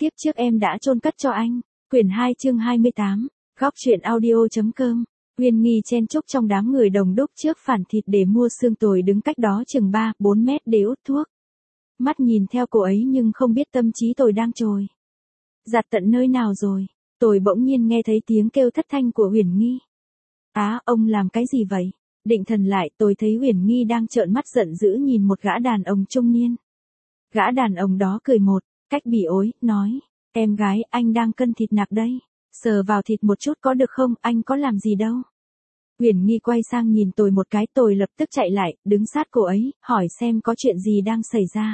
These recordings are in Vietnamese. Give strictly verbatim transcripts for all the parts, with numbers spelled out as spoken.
kiếp trước em đã chôn cất cho anh. Quyển hai chương hai mươi tám, góc truyện audio.com. Uyên Nghi chen chúc trong đám người đồng đúc trước phản thịt để mua xương tồi đứng cách đó chừng ba, bốn mét để út thuốc. Mắt nhìn theo cô ấy nhưng không biết tâm trí tôi đang trồi giặt tận nơi nào rồi. Tôi bỗng nhiên nghe thấy tiếng kêu thất thanh của Uyển Nghi. Á, ông làm cái gì vậy? Định thần lại, tôi thấy Uyển Nghi đang trợn mắt giận dữ nhìn một gã đàn ông trung niên. Gã đàn ông đó cười một cách bỉ ối, nói, em gái, anh đang cân thịt nạc đây. Sờ vào thịt một chút có được không, anh có làm gì đâu. Uyển Nghi quay sang nhìn tôi một cái, tôi lập tức chạy lại, đứng sát cô ấy, hỏi xem có chuyện gì đang xảy ra.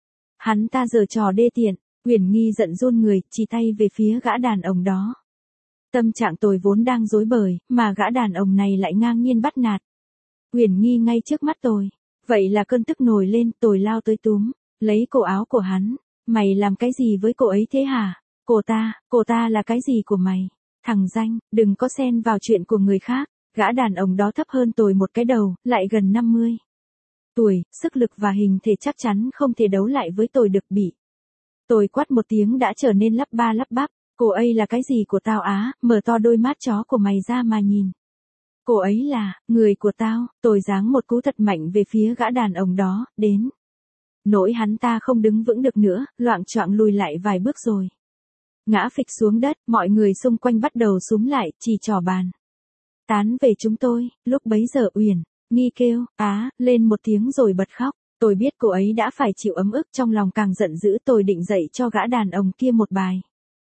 Hắn ta giở trò đê tiện. Uyển Nghi giận run người, chỉ tay về phía gã đàn ông đó. Tâm trạng tôi vốn đang rối bời, mà gã đàn ông này lại ngang nhiên bắt nạt Uyển Nghi ngay trước mắt tôi. Vậy là cơn tức nổi lên, tôi lao tới túm lấy cổ áo của hắn. Mày làm cái gì với cô ấy thế hả? Cô ta, cô ta là cái gì của mày? Thằng danh, đừng có xen vào chuyện của người khác. Gã đàn ông đó thấp hơn tôi một cái đầu, lại gần năm mươi tuổi, sức lực và hình thể chắc chắn không thể đấu lại với tôi được bị. Tôi quát một tiếng đã trở nên lắp ba lắp bắp. Cô ấy là cái gì của tao á? Mở to đôi mắt chó của mày ra mà nhìn. Cô ấy là người của tao. Tôi giáng một cú thật mạnh về phía gã đàn ông đó, đến nỗi hắn ta không đứng vững được nữa, loạng choạng lùi lại vài bước rồi ngã phịch xuống đất. Mọi người xung quanh bắt đầu xúm lại, chỉ trỏ bàn tán về chúng tôi. Lúc bấy giờ Uyển Nghi kêu á lên một tiếng rồi bật khóc. Tôi biết cô ấy đã phải chịu ấm ức, trong lòng càng giận dữ. Tôi định dạy cho gã đàn ông kia một bài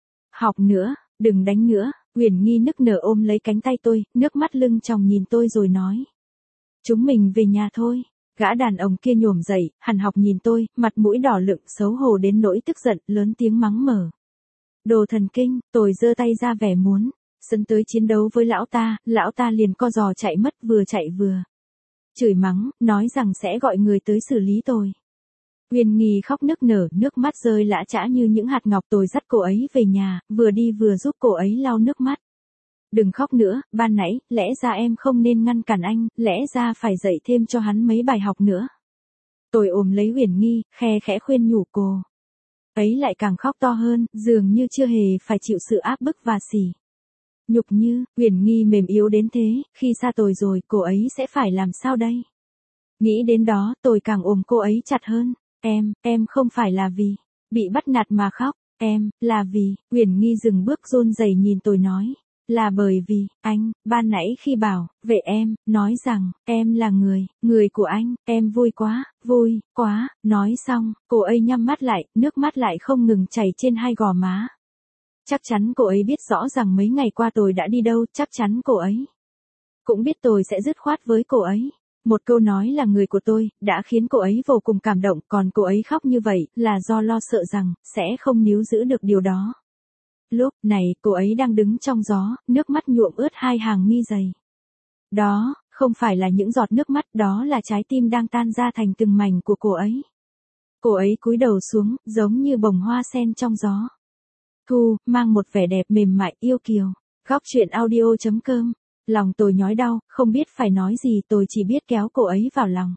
học nữa. Đừng đánh nữa. Uyển Nghi nức nở ôm lấy cánh tay tôi, nước mắt lưng tròng nhìn tôi rồi nói, chúng mình về nhà thôi. Gã đàn ông kia nhổm dậy, hằn học nhìn tôi, mặt mũi đỏ lựng xấu hổ đến nỗi tức giận, lớn tiếng mắng mờ. Đồ thần kinh. Tôi giơ tay ra vẻ muốn sấn tới chiến đấu với lão ta. Lão ta liền co giò chạy mất, vừa chạy vừa chửi mắng, nói rằng sẽ gọi người tới xử lý tôi. Uyên Nghi khóc nức nở, nước mắt rơi lã chã như những hạt ngọc. Tôi dắt cô ấy về nhà, vừa đi vừa giúp cô ấy lau nước mắt. Đừng khóc nữa, ban nãy, lẽ ra em không nên ngăn cản anh, lẽ ra phải dạy thêm cho hắn mấy bài học nữa. Tôi ôm lấy Uyển Nghi, khe khẽ khuyên nhủ cô ấy, lại càng khóc to hơn, dường như chưa hề phải chịu sự áp bức và sỉ nhục như. Uyển Nghi mềm yếu đến thế, khi xa tôi rồi, cô ấy sẽ phải làm sao đây? Nghĩ đến đó, tôi càng ôm cô ấy chặt hơn. Em, em không phải là vì bị bắt nạt mà khóc, em, là vì. Uyển Nghi dừng bước run rẩy nhìn tôi nói, là bởi vì, anh, ban nãy khi bảo vệ em, nói rằng, em là người, người của anh, em vui quá, vui, quá. Nói xong, cô ấy nhắm mắt lại, nước mắt lại không ngừng chảy trên hai gò má. Chắc chắn cô ấy biết rõ rằng mấy ngày qua tôi đã đi đâu, chắc chắn cô ấy cũng biết tôi sẽ dứt khoát với cô ấy. Một câu nói là người của tôi, đã khiến cô ấy vô cùng cảm động, còn cô ấy khóc như vậy, là do lo sợ rằng, sẽ không níu giữ được điều đó. Lúc này, cô ấy đang đứng trong gió, nước mắt nhuộm ướt hai hàng mi dày. Đó, không phải là những giọt nước mắt, đó là trái tim đang tan ra thành từng mảnh của cô ấy. Cô ấy cúi đầu xuống, giống như bông hoa sen trong gió thu, mang một vẻ đẹp mềm mại, yêu kiều. Góc truyện audio.com. Lòng tôi nhói đau, không biết phải nói gì, tôi chỉ biết kéo cô ấy vào lòng,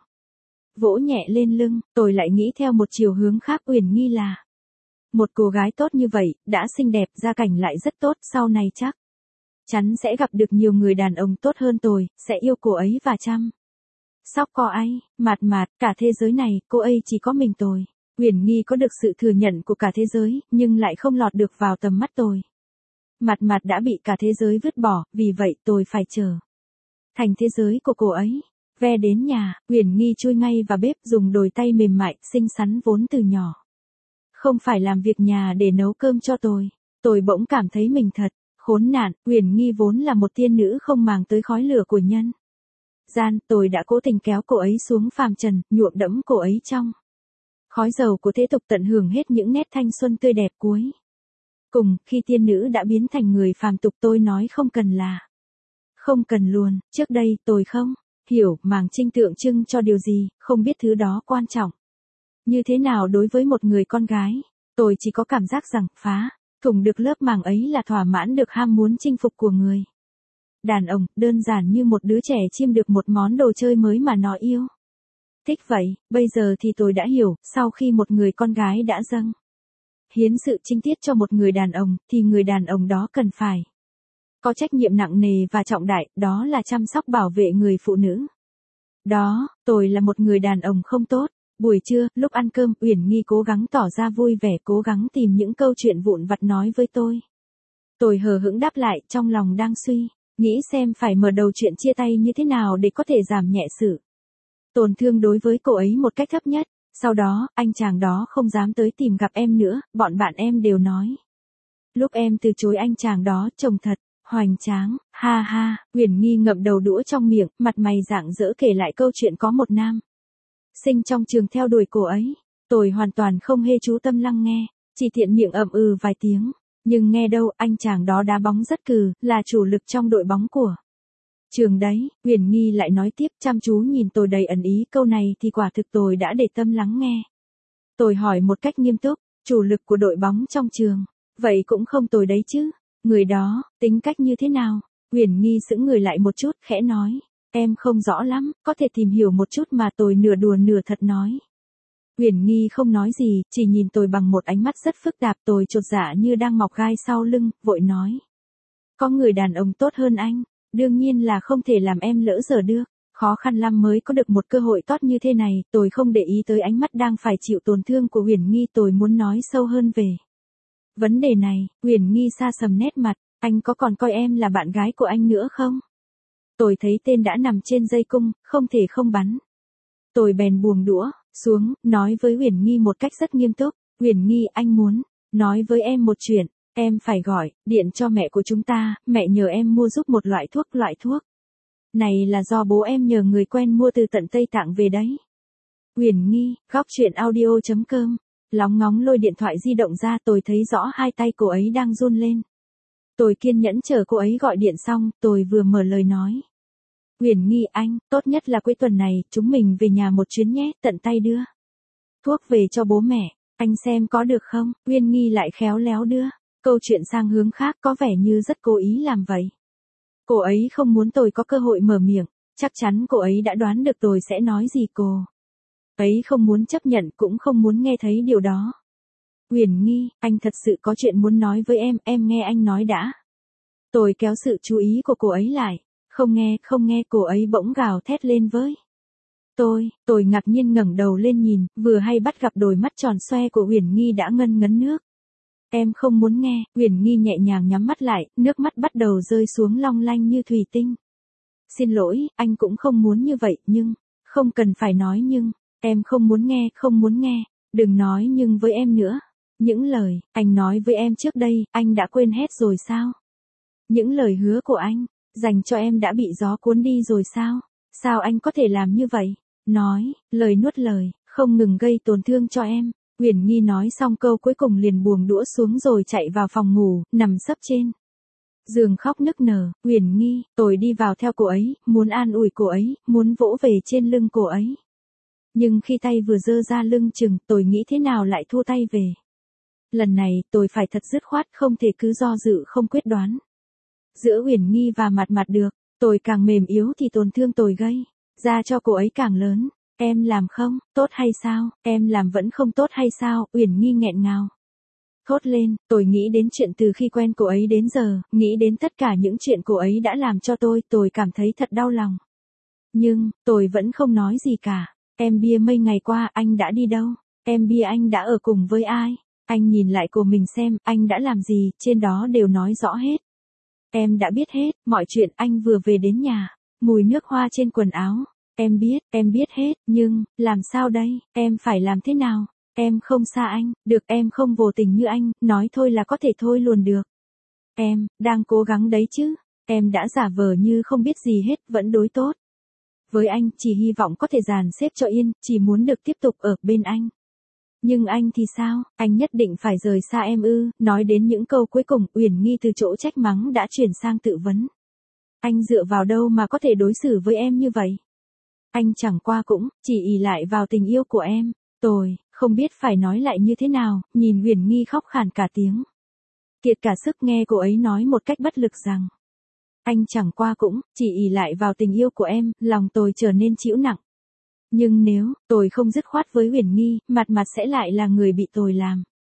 vỗ nhẹ lên lưng. Tôi lại nghĩ theo một chiều hướng khác, Uyển Nghi là một cô gái tốt như vậy, đã xinh đẹp, gia cảnh lại rất tốt, sau này chắc chắn sẽ gặp được nhiều người đàn ông tốt hơn tôi, sẽ yêu cô ấy và chăm sóc cô ấy. Mạt mạt, cả thế giới này, cô ấy chỉ có mình tôi. Uyển Nghi có được sự thừa nhận của cả thế giới, nhưng lại không lọt được vào tầm mắt tôi. Mạt mạt đã bị cả thế giới vứt bỏ, vì vậy tôi phải trở thành thế giới của cô ấy. Ve đến nhà, Uyển Nghi chui ngay vào bếp, dùng đôi tay mềm mại, xinh xắn vốn từ nhỏ không phải làm việc nhà để nấu cơm cho tôi. Tôi bỗng cảm thấy mình thật khốn nạn. Uyển Nghi vốn là một tiên nữ không màng tới khói lửa của nhân gian. Tôi đã cố tình kéo cô ấy xuống phàm trần, nhuộm đẫm cô ấy trong khói dầu của thế tục, tận hưởng hết những nét thanh xuân tươi đẹp cuối cùng. Khi tiên nữ đã biến thành người phàm tục, tôi nói không cần là không cần luôn. Trước đây, tôi không hiểu màng trinh tượng trưng cho điều gì, không biết thứ đó quan trọng như thế nào đối với một người con gái. Tôi chỉ có cảm giác rằng, phá thủng được lớp màng ấy là thỏa mãn được ham muốn chinh phục của người đàn ông, đơn giản như một đứa trẻ chiêm được một món đồ chơi mới mà nó yêu thích vậy. Bây giờ thì tôi đã hiểu, sau khi một người con gái đã dâng hiến sự trinh tiết cho một người đàn ông, thì người đàn ông đó cần phải có trách nhiệm nặng nề và trọng đại, đó là chăm sóc bảo vệ người phụ nữ. Đó, tôi là một người đàn ông không tốt. Buổi trưa, lúc ăn cơm, Uyển Nghi cố gắng tỏ ra vui vẻ, cố gắng tìm những câu chuyện vụn vặt nói với tôi. Tôi hờ hững đáp lại, trong lòng đang suy nghĩ xem phải mở đầu chuyện chia tay như thế nào để có thể giảm nhẹ sự tổn thương đối với cô ấy một cách thấp nhất. Sau đó, anh chàng đó không dám tới tìm gặp em nữa, bọn bạn em đều nói. Lúc em từ chối anh chàng đó, trông thật hoành tráng, ha ha. Uyển Nghi ngậm đầu đũa trong miệng, mặt mày rạng rỡ kể lại câu chuyện có một nam sinh trong trường theo đuổi cô ấy. Tôi hoàn toàn không hề chú tâm lắng nghe, chỉ thiện miệng ậm ừ vài tiếng. Nhưng nghe đâu, anh chàng đó đá bóng rất cừ, là chủ lực trong đội bóng của trường đấy. Uyển Nghi lại nói tiếp, chăm chú nhìn tôi đầy ẩn ý. Câu này thì quả thực tôi đã để tâm lắng nghe. Tôi hỏi một cách nghiêm túc, chủ lực của đội bóng trong trường, vậy cũng không tồi đấy chứ. Người đó, tính cách như thế nào? Uyển Nghi sững người lại một chút, khẽ nói. Em không rõ lắm, có thể tìm hiểu một chút mà. Tôi nửa đùa nửa thật nói. Uyển Nghi không nói gì, chỉ nhìn tôi bằng một ánh mắt rất phức tạp. Tôi chột dạ như đang mọc gai sau lưng, vội nói. Có người đàn ông tốt hơn anh, đương nhiên là không thể làm em lỡ dở được. Khó khăn lắm mới có được một cơ hội tốt như thế này. Tôi không để ý tới ánh mắt đang phải chịu tổn thương của Uyển Nghi. Tôi muốn nói sâu hơn về vấn đề này. Uyển Nghi sa sầm nét mặt. Anh có còn coi em là bạn gái của anh nữa không? Tôi thấy tên đã nằm trên dây cung, không thể không bắn. Tôi bèn buông đũa xuống, nói với Uyển Nghi một cách rất nghiêm túc. Uyển Nghi, anh muốn nói với em một chuyện. Em phải gọi điện cho mẹ của chúng ta. Mẹ nhờ em mua giúp một loại thuốc. Loại thuốc này là do bố em nhờ người quen mua từ tận Tây Tạng về đấy. Uyển Nghi, góc chuyện audio chấm com. Lóng ngóng lôi điện thoại di động ra, tôi thấy rõ hai tay cô ấy đang run lên. Tôi kiên nhẫn chờ cô ấy gọi điện xong, tôi vừa mở lời nói. Uyển Nghi, anh, tốt nhất là cuối tuần này, chúng mình về nhà một chuyến nhé, tận tay đưa thuốc về cho bố mẹ. Anh xem có được không? Uyển Nghi lại khéo léo đưa câu chuyện sang hướng khác, có vẻ như rất cố ý làm vậy. Cô ấy không muốn tôi có cơ hội mở miệng, chắc chắn cô ấy đã đoán được tôi sẽ nói gì. Cô ấy không muốn chấp nhận, cũng không muốn nghe thấy điều đó. Uyển Nghi, anh thật sự có chuyện muốn nói với em, em nghe anh nói đã. Tôi kéo sự chú ý của cô ấy lại. Không nghe, không nghe, cô ấy bỗng gào thét lên với tôi. Tôi ngạc nhiên ngẩng đầu lên nhìn, vừa hay bắt gặp đôi mắt tròn xoe của Uyển Nghi đã ngân ngấn nước. Em không muốn nghe. Uyển Nghi nhẹ nhàng nhắm mắt lại, nước mắt bắt đầu rơi xuống long lanh như thủy tinh. Xin lỗi, anh cũng không muốn như vậy, nhưng, không cần phải nói nhưng, em không muốn nghe, không muốn nghe, đừng nói nhưng với em nữa. Những lời anh nói với em trước đây, anh đã quên hết rồi sao? Những lời hứa của anh dành cho em đã bị gió cuốn đi rồi sao? Sao anh có thể làm như vậy? Nói, lời nuốt lời, không ngừng gây tổn thương cho em. Uyển Nghi nói xong câu cuối cùng liền buông đũa xuống rồi chạy vào phòng ngủ, nằm sấp trên giường khóc nức nở. Uyển Nghi, tôi đi vào theo cô ấy, muốn an ủi cô ấy, muốn vỗ về trên lưng cô ấy. Nhưng khi tay vừa giơ ra lưng chừng, tôi nghĩ thế nào lại thua tay về. Lần này, tôi phải thật dứt khoát, không thể cứ do dự không quyết đoán. Giữa Uyển Nghi và mặt mặt được, tôi càng mềm yếu thì tổn thương tôi gây ra cho cô ấy càng lớn. Em làm không tốt hay sao? Em làm vẫn không tốt hay sao? Uyển Nghi nghẹn ngào thốt lên. Tôi nghĩ đến chuyện từ khi quen cô ấy đến giờ, nghĩ đến tất cả những chuyện cô ấy đã làm cho tôi, tôi cảm thấy thật đau lòng. Nhưng, tôi vẫn không nói gì cả. Em bia mấy ngày qua, anh đã đi đâu? Em bia anh đã ở cùng với ai? Anh nhìn lại của mình xem, anh đã làm gì, trên đó đều nói rõ hết. Em đã biết hết, mọi chuyện. Anh vừa về đến nhà, mùi nước hoa trên quần áo. Em biết, em biết hết, nhưng, làm sao đây, em phải làm thế nào? Em không xa anh, được, em không vô tình như anh, nói thôi là có thể thôi luôn được. Em, đang cố gắng đấy chứ, em đã giả vờ như không biết gì hết, vẫn đối tốt với anh, chỉ hy vọng có thể dàn xếp cho yên, chỉ muốn được tiếp tục ở bên anh. Nhưng anh thì sao, anh nhất định phải rời xa em ư? Nói đến những câu cuối cùng, Uyển Nghi từ chỗ trách mắng đã chuyển sang tự vấn. Anh dựa vào đâu mà có thể đối xử với em như vậy? Anh chẳng qua cũng chỉ ỷ lại vào tình yêu của em. Tôi không biết phải nói lại như thế nào, nhìn Uyển Nghi khóc khàn cả tiếng. Kiệt cả sức nghe cô ấy nói một cách bất lực rằng anh chẳng qua cũng chỉ ỷ lại vào tình yêu của em, lòng tôi trở nên chịu nặng. Nhưng nếu tôi không dứt khoát với Uyển Nghi, mặt mặt sẽ lại là người bị tôi làm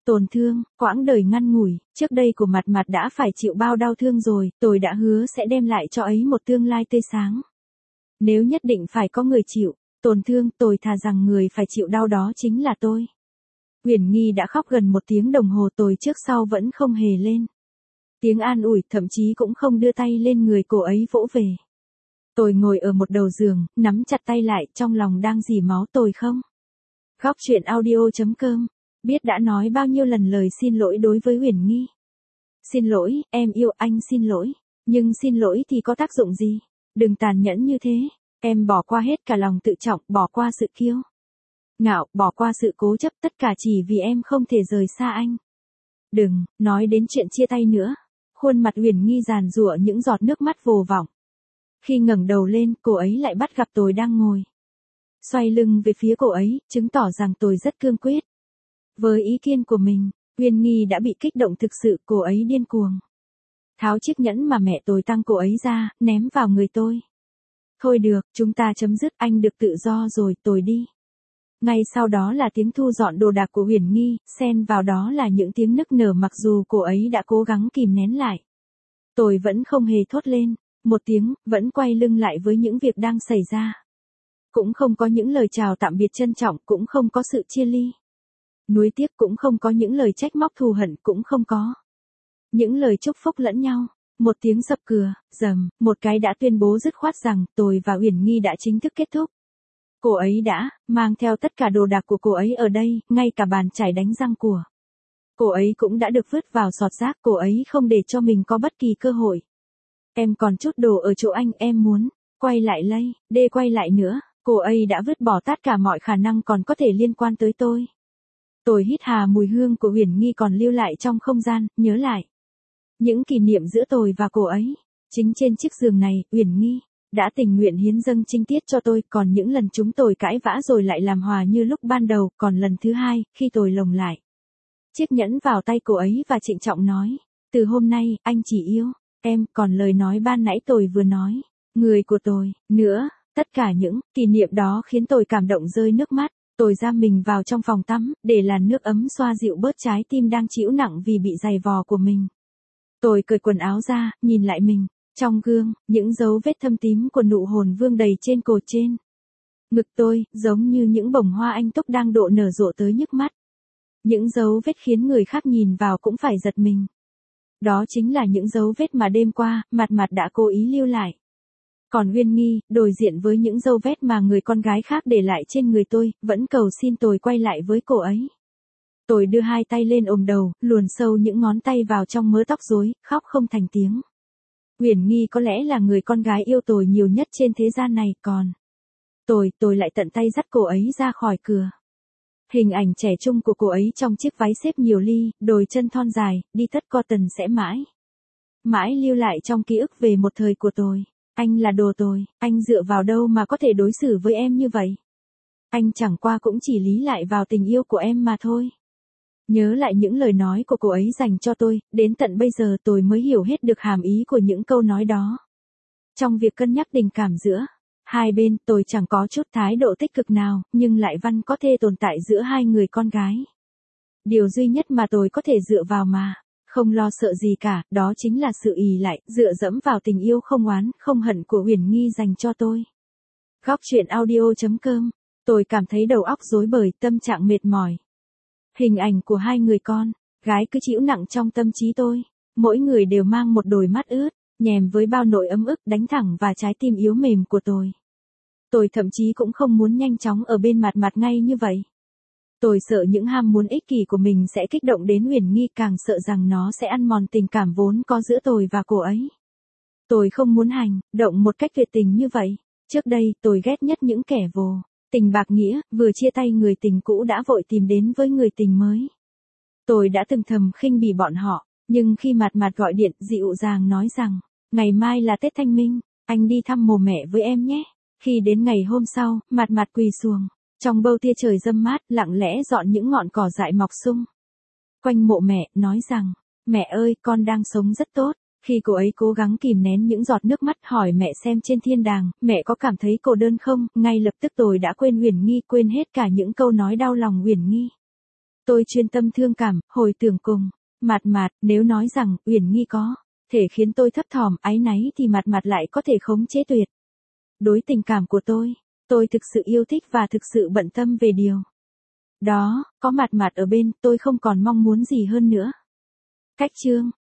tổn thương, quãng đời ngắn ngủi, trước đây của Mạt Mạt đã phải chịu bao đau thương rồi, tôi đã hứa sẽ đem lại cho ấy một tương lai tươi sáng. Nếu nhất định phải có người chịu tổn thương, tôi thà rằng người phải chịu đau đó chính là tôi. Uyển Nghi đã khóc gần một tiếng đồng hồ, tôi trước sau vẫn không hề lên tiếng an ủi, thậm chí cũng không đưa tay lên người cô ấy vỗ về. Tôi ngồi ở một đầu giường, nắm chặt tay lại, trong lòng đang rỉ máu. Tôi không. Góc truyện audio chấm com. Biết đã nói bao nhiêu lần lời xin lỗi đối với Uyển Nghi. Xin lỗi, em yêu anh, xin lỗi. Nhưng xin lỗi thì có tác dụng gì? Đừng tàn nhẫn như thế. Em bỏ qua hết cả lòng tự trọng, bỏ qua sự kiêu ngạo, bỏ qua sự cố chấp, tất cả chỉ vì em không thể rời xa anh. Đừng nói đến chuyện chia tay nữa. Khuôn mặt Uyển Nghi giàn giụa những giọt nước mắt vô vọng. Khi ngẩng đầu lên, cô ấy lại bắt gặp tôi đang ngồi xoay lưng về phía cô ấy, chứng tỏ rằng tôi rất cương quyết với ý kiến của mình. Uyển Nghi đã bị kích động thực sự, cô ấy điên cuồng tháo chiếc nhẫn mà mẹ tôi tặng cô ấy ra, ném vào người tôi. Thôi được, chúng ta chấm dứt, anh được tự do rồi, tôi đi. Ngay sau đó là tiếng thu dọn đồ đạc của Uyển Nghi, xen vào đó là những tiếng nức nở mặc dù cô ấy đã cố gắng kìm nén lại. Tôi vẫn không hề thốt lên một tiếng, vẫn quay lưng lại với những việc đang xảy ra. Cũng không có những lời chào tạm biệt trân trọng, cũng không có sự chia ly nuối tiếc, cũng không có những lời trách móc thù hận, cũng không có những lời chúc phúc lẫn nhau. Một tiếng sập cửa, rầm, một cái đã tuyên bố dứt khoát rằng tôi và Uyển Nghi đã chính thức kết thúc. Cô ấy đã mang theo tất cả đồ đạc của cô ấy ở đây, ngay cả bàn chải đánh răng của cô ấy cũng đã được vứt vào sọt rác. Cô ấy không để cho mình có bất kỳ cơ hội. Em còn chút đồ ở chỗ anh, em muốn quay lại lây, đê quay lại nữa. Cô ấy đã vứt bỏ tất cả mọi khả năng còn có thể liên quan tới tôi. Tôi hít hà mùi hương của Uyển Nghi còn lưu lại trong không gian, nhớ lại những kỷ niệm giữa tôi và cô ấy. Chính trên chiếc giường này, Uyển Nghi đã tình nguyện hiến dâng trinh tiết cho tôi, còn những lần chúng tôi cãi vã rồi lại làm hòa như lúc ban đầu, còn lần thứ hai, khi tôi lồng lại chiếc nhẫn vào tay cô ấy và trịnh trọng nói, từ hôm nay, anh chỉ yêu em, còn lời nói ban nãy tôi vừa nói, người của tôi, nữa, tất cả những kỷ niệm đó khiến tôi cảm động rơi nước mắt. Tôi giam mình vào trong phòng tắm, để làn nước ấm xoa dịu bớt trái tim đang chịu nặng vì bị giày vò của mình. Tôi cởi quần áo ra, nhìn lại mình trong gương, những dấu vết thâm tím của nụ hôn vương đầy trên cổ trên ngực tôi, giống như những bông hoa anh túc đang độ nở rộ tới nhức mắt. Những dấu vết khiến người khác nhìn vào cũng phải giật mình. Đó chính là những dấu vết mà đêm qua, Mạt Mạt đã cố ý lưu lại. Còn Uyển Nghi, đối diện với những dấu vết mà người con gái khác để lại trên người tôi, vẫn cầu xin tôi quay lại với cô ấy. Tôi đưa hai tay lên ôm đầu, luồn sâu những ngón tay vào trong mớ tóc rối, khóc không thành tiếng. Uyển Nghi có lẽ là người con gái yêu tôi nhiều nhất trên thế gian này, còn tôi, tôi lại tận tay dắt cô ấy ra khỏi cửa. Hình ảnh trẻ trung của cô ấy trong chiếc váy xếp nhiều ly, đôi chân thon dài, đi tất cotton sẽ mãi mãi lưu lại trong ký ức về một thời của tôi. Anh là đồ tôi, anh dựa vào đâu mà có thể đối xử với em như vậy? Anh chẳng qua cũng chỉ lý lại vào tình yêu của em mà thôi. Nhớ lại những lời nói của cô ấy dành cho tôi, đến tận bây giờ tôi mới hiểu hết được hàm ý của những câu nói đó. Trong việc cân nhắc tình cảm giữa hai bên, tôi chẳng có chút thái độ tích cực nào, nhưng lại văn có thể tồn tại giữa hai người con gái. Điều duy nhất mà tôi có thể dựa vào mà không lo sợ gì cả, đó chính là sự ỷ lại, dựa dẫm vào tình yêu không oán, không hận của Uyển Nghi dành cho tôi. Góc truyện audio chấm com. Tôi cảm thấy đầu óc rối bời, tâm trạng mệt mỏi. Hình ảnh của hai người con gái cứ chịu nặng trong tâm trí tôi. Mỗi người đều mang một đôi mắt ướt, nhèm với bao nỗi ấm ức đánh thẳng vào trái tim yếu mềm của tôi. Tôi thậm chí cũng không muốn nhanh chóng ở bên Mạt Mạt ngay như vậy. Tôi sợ những ham muốn ích kỷ của mình sẽ kích động đến Uyển Nghi, càng sợ rằng nó sẽ ăn mòn tình cảm vốn có giữa tôi và cô ấy. Tôi không muốn hành động một cách tuyệt tình như vậy. Trước đây, tôi ghét nhất những kẻ vô tình bạc nghĩa, vừa chia tay người tình cũ đã vội tìm đến với người tình mới. Tôi đã từng thầm khinh bỉ bọn họ, nhưng khi Mạt Mạt gọi điện dịu dàng nói rằng, ngày mai là Tết Thanh Minh, anh đi thăm mồ mẹ với em nhé. Khi đến ngày hôm sau, Mạt Mạt quỳ xuồng trong bầu tia trời râm mát, lặng lẽ dọn những ngọn cỏ dại mọc sung quanh mộ mẹ, nói rằng, mẹ ơi, con đang sống rất tốt. Khi cô ấy cố gắng kìm nén những giọt nước mắt hỏi mẹ xem trên thiên đàng, mẹ có cảm thấy cô đơn không, ngay lập tức tôi đã quên Uyển Nghi, quên hết cả những câu nói đau lòng Uyển Nghi. Tôi chuyên tâm thương cảm, hồi tưởng cùng. Mạt Mạt, nếu nói rằng, Uyển Nhi có thể khiến tôi thấp thỏm, áy náy thì Mạt Mạt lại có thể khống chế tuyệt đối tình cảm của tôi. Tôi thực sự yêu thích và thực sự bận tâm về điều đó, có Mạt Mạt ở bên, tôi không còn mong muốn gì hơn nữa. Cách chương